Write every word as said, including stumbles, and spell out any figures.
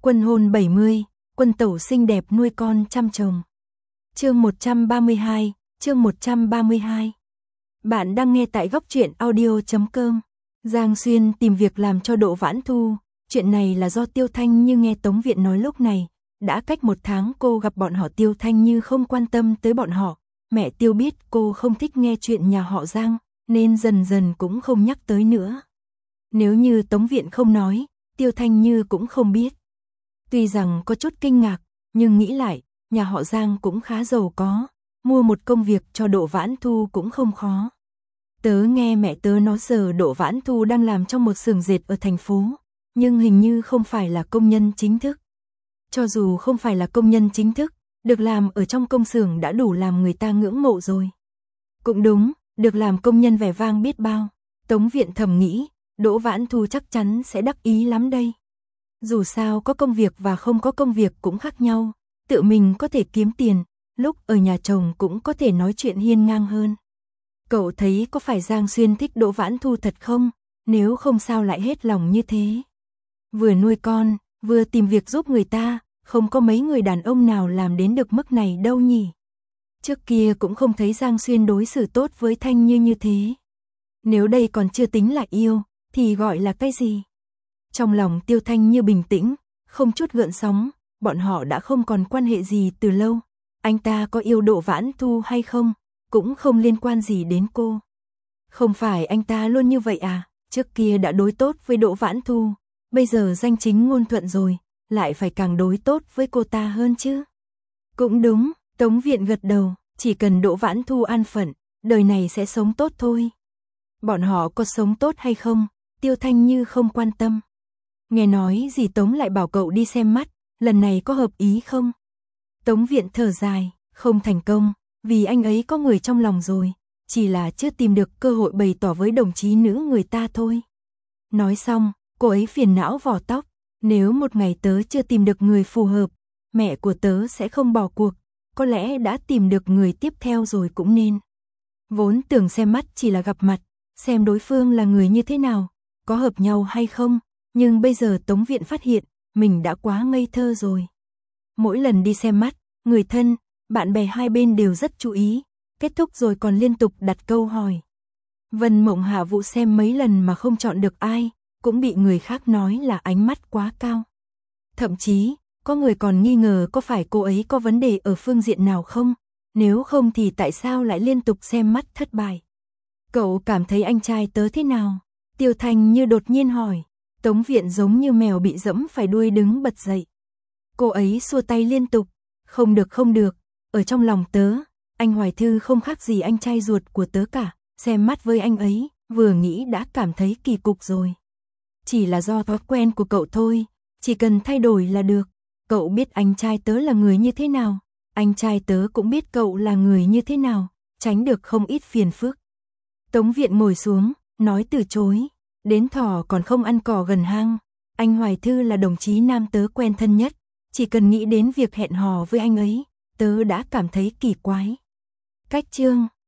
Quân hôn bảy mươi, quân tẩu xinh đẹp nuôi con trăm chồng. Chương một trăm ba mươi hai, chương một trăm ba mươi hai. Bạn đang nghe tại góc truyện audio chấm com. Giang Xuyên tìm việc làm cho Đỗ Vãn Thu, chuyện này là do Tiêu Thanh Như nghe Tống Viện nói lúc này, đã cách một tháng cô gặp bọn họ Tiêu Thanh Như không quan tâm tới bọn họ, mẹ Tiêu biết cô không thích nghe chuyện nhà họ Giang, nên dần dần cũng không nhắc tới nữa. Nếu như Tống Viện không nói, Tiêu Thanh Như cũng không biết. Tuy rằng có chút kinh ngạc, nhưng nghĩ lại, nhà họ Giang cũng khá giàu có, mua một công việc cho Đỗ Vãn Thu cũng không khó. Tớ nghe mẹ tớ nói giờ Đỗ Vãn Thu đang làm trong một xưởng dệt ở thành phố, nhưng hình như không phải là công nhân chính thức. Cho dù không phải là công nhân chính thức, được làm ở trong công xưởng đã đủ làm người ta ngưỡng mộ rồi. Cũng đúng, được làm công nhân vẻ vang biết bao. Tống Viện thầm nghĩ, Đỗ Vãn Thu chắc chắn sẽ đắc ý lắm đây. Dù sao có công việc và không có công việc cũng khác nhau, tự mình có thể kiếm tiền, lúc ở nhà chồng cũng có thể nói chuyện hiên ngang hơn. Cậu thấy có phải Giang Xuyên thích Đỗ Vãn Thu thật không? Nếu không sao lại hết lòng như thế. Vừa nuôi con, vừa tìm việc giúp người ta, không có mấy người đàn ông nào làm đến được mức này đâu nhỉ. Trước kia cũng không thấy Giang Xuyên đối xử tốt với Thanh Như như thế. Nếu đây còn chưa tính là yêu, thì gọi là cái gì? Trong lòng Tiêu Thanh Như bình tĩnh, không chút gợn sóng, bọn họ đã không còn quan hệ gì từ lâu. Anh ta có yêu Đỗ Vãn Thu hay không, cũng không liên quan gì đến cô. Không phải anh ta luôn như vậy à, trước kia đã đối tốt với Đỗ Vãn Thu, bây giờ danh chính ngôn thuận rồi, lại phải càng đối tốt với cô ta hơn chứ. Cũng đúng, Tống Viện gật đầu, chỉ cần Đỗ Vãn Thu an phận, đời này sẽ sống tốt thôi. Bọn họ có sống tốt hay không, Tiêu Thanh Như không quan tâm. Nghe nói dì Tống lại bảo cậu đi xem mắt, lần này có hợp ý không? Tống Viện thở dài, không thành công, vì anh ấy có người trong lòng rồi, chỉ là chưa tìm được cơ hội bày tỏ với đồng chí nữ người ta thôi. Nói xong, cô ấy phiền não vò tóc, nếu một ngày tớ chưa tìm được người phù hợp, mẹ của tớ sẽ không bỏ cuộc, có lẽ đã tìm được người tiếp theo rồi cũng nên. Vốn tưởng xem mắt chỉ là gặp mặt, xem đối phương là người như thế nào, có hợp nhau hay không, nhưng bây giờ Tống Viện phát hiện, mình đã quá ngây thơ rồi. Mỗi lần đi xem mắt, người thân, bạn bè hai bên đều rất chú ý, kết thúc rồi còn liên tục đặt câu hỏi. Vân Mộng Hạ Vũ xem mấy lần mà không chọn được ai, cũng bị người khác nói là ánh mắt quá cao. Thậm chí, có người còn nghi ngờ có phải cô ấy có vấn đề ở phương diện nào không, nếu không thì tại sao lại liên tục xem mắt thất bại. Cậu cảm thấy anh trai tớ thế nào? Tiêu Thanh Như đột nhiên hỏi. Tống Viện giống như mèo bị dẫm phải đuôi đứng bật dậy. Cô ấy xua tay liên tục. Không được không được, ở trong lòng tớ, anh Hoài Thư không khác gì anh trai ruột của tớ cả. Xem mắt với anh ấy, vừa nghĩ đã cảm thấy kỳ cục rồi. Chỉ là do thói quen của cậu thôi, chỉ cần thay đổi là được. Cậu biết anh trai tớ là người như thế nào, anh trai tớ cũng biết cậu là người như thế nào, tránh được không ít phiền phức. Tống Viện ngồi xuống, nói từ chối. Đến thỏ còn không ăn cỏ gần hang. Anh Hoài Thư là đồng chí nam tớ quen thân nhất. Chỉ cần nghĩ đến việc hẹn hò với anh ấy, tớ đã cảm thấy kỳ quái. Cách chương